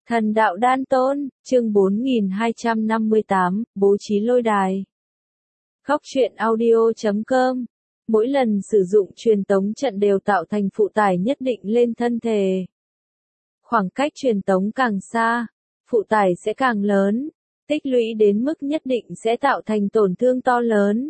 Thần đạo đan tôn, chương 4258, bố trí lôi đài. Góc truyện audio.com. Mỗi lần sử dụng truyền tống trận đều tạo thành phụ tải nhất định lên thân thể. Khoảng cách truyền tống càng xa, phụ tải sẽ càng lớn, tích lũy đến mức nhất định sẽ tạo thành tổn thương to lớn.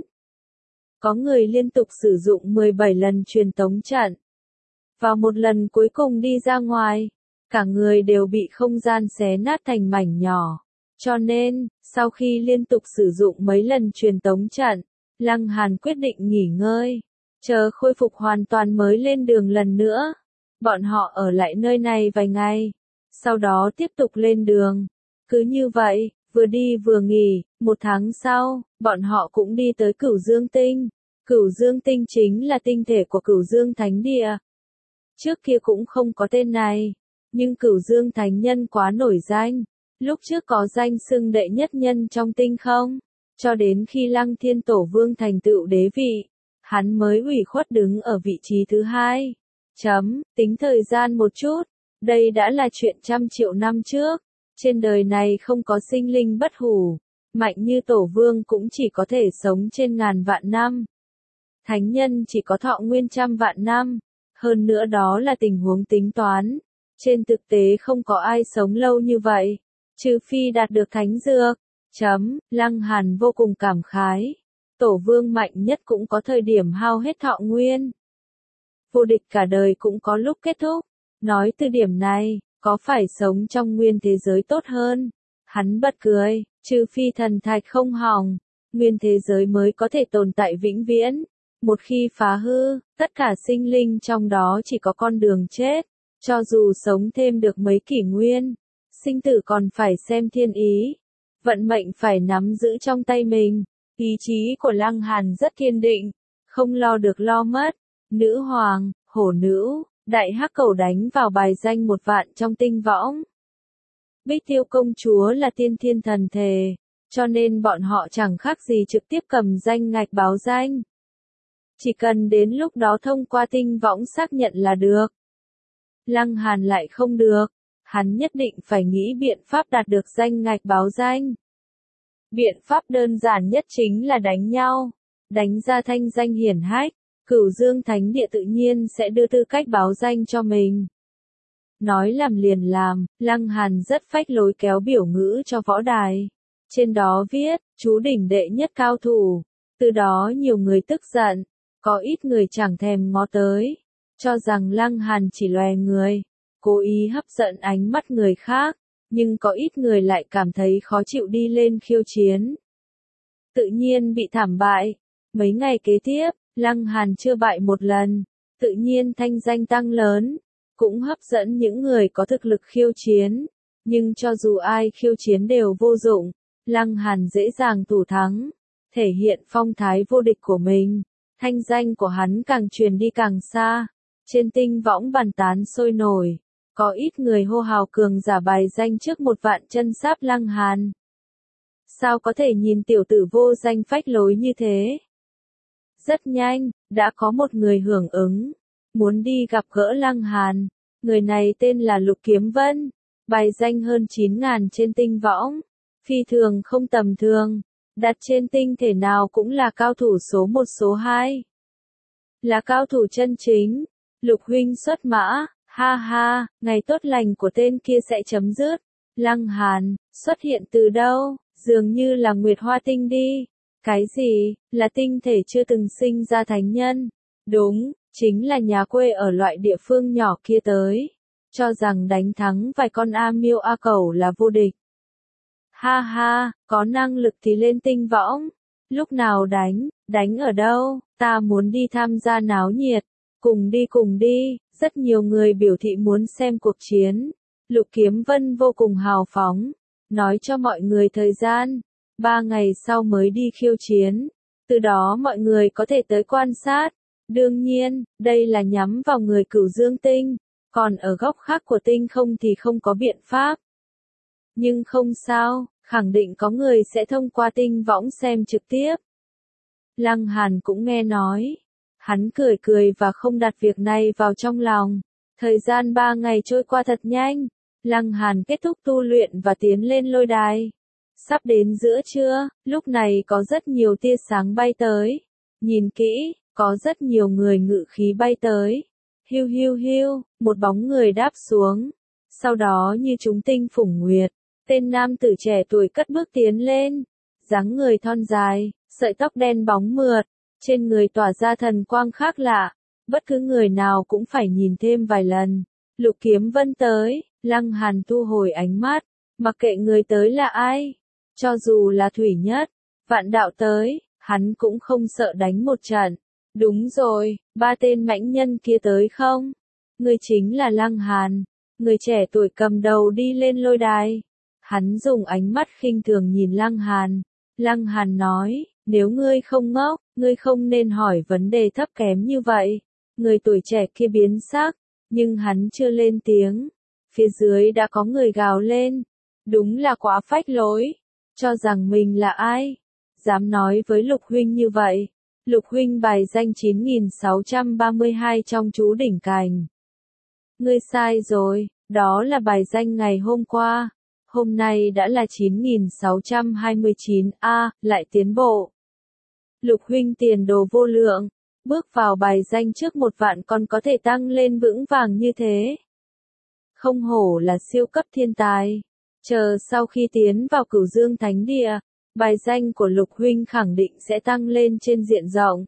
Có người liên tục sử dụng 17 lần truyền tống trận. Vào một lần cuối cùng đi ra ngoài, cả người đều bị không gian xé nát thành mảnh nhỏ. Cho nên, sau khi liên tục sử dụng mấy lần truyền tống trận, Lăng Hàn quyết định nghỉ ngơi, chờ khôi phục hoàn toàn mới lên đường lần nữa. Bọn họ ở lại nơi này vài ngày, sau đó tiếp tục lên đường. Cứ như vậy, vừa đi vừa nghỉ, 1 tháng sau, bọn họ cũng đi tới Cửu Dương Tinh. Cửu Dương Tinh chính là tinh thể của Cửu Dương Thánh Địa. Trước kia cũng không có tên này, nhưng Cửu Dương Thánh Nhân quá nổi danh, lúc trước có danh xưng đệ nhất nhân trong tinh không, cho đến khi Lăng Thiên Tổ Vương thành tựu đế vị, hắn mới ủy khuất đứng ở vị trí thứ 2. Tính thời gian một chút, đây đã là chuyện trăm triệu năm trước, trên đời này không có sinh linh bất hủ, mạnh như Tổ Vương cũng chỉ có thể sống trên ngàn vạn năm. Thánh nhân chỉ có thọ nguyên trăm vạn năm, hơn nữa đó là tình huống tính toán. Trên thực tế không có ai sống lâu như vậy, trừ phi đạt được thánh dược. Lăng Hàn vô cùng cảm khái. Tổ Vương mạnh nhất cũng có thời điểm hao hết thọ nguyên. Vô địch cả đời cũng có lúc kết thúc. Nói từ điểm này, có phải sống trong nguyên thế giới tốt hơn? Hắn bật cười, trừ phi thần thạch không hỏng, nguyên thế giới mới có thể tồn tại vĩnh viễn. Một khi phá hư, tất cả sinh linh trong đó chỉ có con đường chết. Cho dù sống thêm được mấy kỷ nguyên, sinh tử còn phải xem thiên ý. Vận mệnh phải nắm giữ trong tay mình. Ý chí của Lăng Hàn rất kiên định, không lo được lo mất. Nữ hoàng, hổ nữ, đại hắc cẩu đánh vào bài danh 1 vạn trong tinh võng. Bích Tiêu công chúa là tiên thiên thần thể, cho nên bọn họ chẳng khác gì trực tiếp cầm danh ngạch báo danh. Chỉ cần đến lúc đó thông qua tinh võng xác nhận là được. Lăng Hàn lại không được, hắn nhất định phải nghĩ biện pháp đạt được danh ngạch báo danh. Biện pháp đơn giản nhất chính là đánh nhau, đánh ra thanh danh hiển hách, Cửu Dương Thánh Địa tự nhiên sẽ đưa tư cách báo danh cho mình. Nói làm liền làm, Lăng Hàn rất phách lối kéo biểu ngữ cho võ đài. Trên đó viết, chú đỉnh đệ nhất cao thủ, từ đó nhiều người tức giận, có ít người chẳng thèm ngó tới. Cho rằng Lăng Hàn chỉ lòe người, cố ý hấp dẫn ánh mắt người khác, nhưng có ít người lại cảm thấy khó chịu đi lên khiêu chiến. Tự nhiên bị thảm bại. Mấy ngày kế tiếp, Lăng Hàn chưa bại một lần, tự nhiên thanh danh tăng lớn, cũng hấp dẫn những người có thực lực khiêu chiến. Nhưng cho dù ai khiêu chiến đều vô dụng, Lăng Hàn dễ dàng thủ thắng, thể hiện phong thái vô địch của mình. Thanh danh của hắn càng truyền đi càng xa. Trên tinh võng bàn tán sôi nổi, có ít người hô hào cường giả bài danh trước 1 vạn chân sáp Lăng Hàn. Sao có thể nhìn tiểu tử vô danh phách lối như thế? Rất nhanh, đã có một người hưởng ứng, muốn đi gặp gỡ Lăng Hàn. Người này tên là Lục Kiếm Vân, bài danh hơn 9.000 trên tinh võng, phi thường không tầm thường, đặt trên tinh thể nào cũng là cao thủ số 1 số 2. Là cao thủ chân chính. Lục huynh xuất mã, ha ha, ngày tốt lành của tên kia sẽ chấm dứt. Lăng Hàn, xuất hiện từ đâu? Dường như là Nguyệt Hoa Tinh đi. Cái gì? Là tinh thể chưa từng sinh ra thánh nhân. Đúng, chính là nhà quê ở loại địa phương nhỏ kia tới. Cho rằng đánh thắng vài con A Miêu A Cẩu là vô địch. Ha ha, có năng lực thì lên tinh võng. Lúc nào đánh ở đâu? Ta muốn đi tham gia náo nhiệt. Cùng đi, rất nhiều người biểu thị muốn xem cuộc chiến. Lục Kiếm Vân vô cùng hào phóng, nói cho mọi người thời gian, 3 ngày sau mới đi khiêu chiến, từ đó mọi người có thể tới quan sát. Đương nhiên, đây là nhắm vào người Cửu Dương Tinh, còn ở góc khác của tinh không thì không có biện pháp. Nhưng không sao, khẳng định có người sẽ thông qua tinh võng xem trực tiếp. Lăng Hàn cũng nghe nói. Hắn cười và không đặt việc này vào trong lòng. Thời gian 3 ngày trôi qua thật nhanh. Lăng Hàn kết thúc tu luyện và tiến lên lôi đài. Sắp đến giữa trưa, lúc này có rất nhiều tia sáng bay tới. Nhìn kỹ, có rất nhiều người ngự khí bay tới. Hiu hiu hiu, một bóng người đáp xuống. Sau đó như chúng tinh phủng nguyệt, tên nam tử trẻ tuổi cất bước tiến lên. Dáng người thon dài, sợi tóc đen bóng mượt, trên người tỏa ra thần quang khác lạ. Bất cứ người nào cũng phải nhìn thêm vài lần. Lục Kiếm Vân tới, Lăng Hàn thu hồi ánh mắt, mặc kệ người tới là ai. Cho dù là Thủy Nhất, Vạn Đạo tới, hắn cũng không sợ đánh một trận. Đúng rồi, ba tên mãnh nhân kia tới không? Người chính là Lăng Hàn, người trẻ tuổi cầm đầu đi lên lôi đài. Hắn dùng ánh mắt khinh thường nhìn Lăng Hàn. Lăng Hàn nói, nếu ngươi không ngốc, ngươi không nên hỏi vấn đề thấp kém như vậy. Người tuổi trẻ kia biến sắc, nhưng hắn chưa lên tiếng. Phía dưới đã có người gào lên. Đúng là quá phách lối. Cho rằng mình là ai? Dám nói với Lục huynh như vậy. Lục huynh bài danh 9632 trong chú đỉnh cành. Ngươi sai rồi, đó là bài danh ngày hôm qua. Hôm nay đã là 9629 lại tiến bộ. Lục huynh tiền đồ vô lượng, bước vào bài danh trước 1.000 còn có thể tăng lên vững vàng như thế. Không hổ là siêu cấp thiên tài. Chờ sau khi tiến vào Cửu Dương Thánh Địa, bài danh của Lục huynh khẳng định sẽ tăng lên trên diện rộng.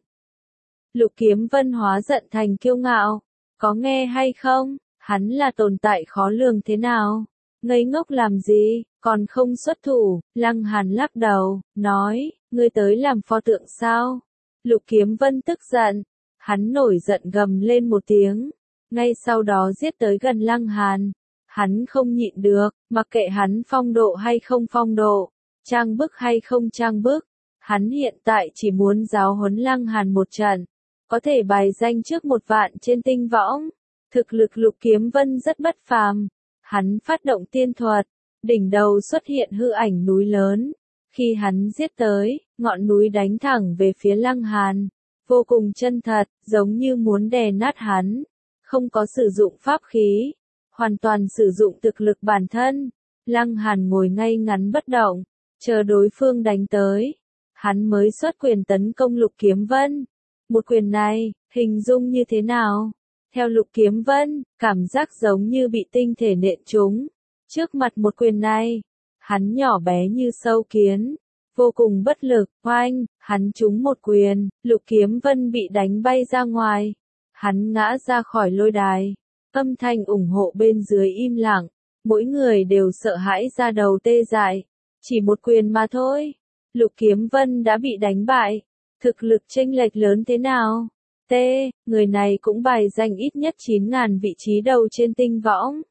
Lục Kiếm Vân hóa giận thành kiêu ngạo. Có nghe hay không? Hắn là tồn tại khó lường thế nào? Ngây ngốc làm gì, còn không xuất thủ? Lăng Hàn lắc đầu, nói, ngươi tới làm pho tượng sao? Lục Kiếm Vân tức giận, hắn nổi giận gầm lên một tiếng, ngay sau đó giết tới gần Lăng Hàn. Hắn không nhịn được, mặc kệ hắn phong độ hay không phong độ, trang bức hay không trang bức, hắn hiện tại chỉ muốn giáo huấn Lăng Hàn một trận, có thể bài danh trước 1.000 trên tinh võng. Thực lực Lục Kiếm Vân rất bất phàm. Hắn phát động tiên thuật, đỉnh đầu xuất hiện hư ảnh núi lớn. Khi hắn giết tới, ngọn núi đánh thẳng về phía Lăng Hàn, vô cùng chân thật, giống như muốn đè nát hắn. Không có sử dụng pháp khí, hoàn toàn sử dụng thực lực bản thân. Lăng Hàn ngồi ngay ngắn bất động, chờ đối phương đánh tới. Hắn mới xuất quyền tấn công Lục Kiếm Vân. Một quyền này, hình dung như thế nào? Theo Lục Kiếm Vân, cảm giác giống như bị tinh thể nện trúng. Trước mặt một quyền này, hắn nhỏ bé như sâu kiến, vô cùng bất lực, oanh, hắn trúng một quyền, Lục Kiếm Vân bị đánh bay ra ngoài. Hắn ngã ra khỏi lôi đài. Âm thanh ủng hộ bên dưới im lặng, mỗi người đều sợ hãi da đầu tê dại. Chỉ một quyền mà thôi, Lục Kiếm Vân đã bị đánh bại. Thực lực chênh lệch lớn thế nào? Người này cũng bài danh ít nhất 9.000 vị trí đầu trên tinh võng.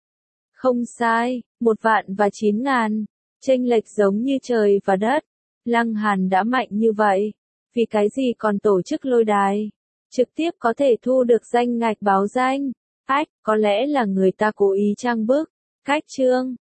Không sai, 1.000 và 9.000, chênh lệch giống như trời và đất. Lăng Hàn đã mạnh như vậy, vì cái gì còn tổ chức lôi đài? Trực tiếp có thể thu được danh ngạch báo danh. Có lẽ là người ta cố ý trang bức. Cách chương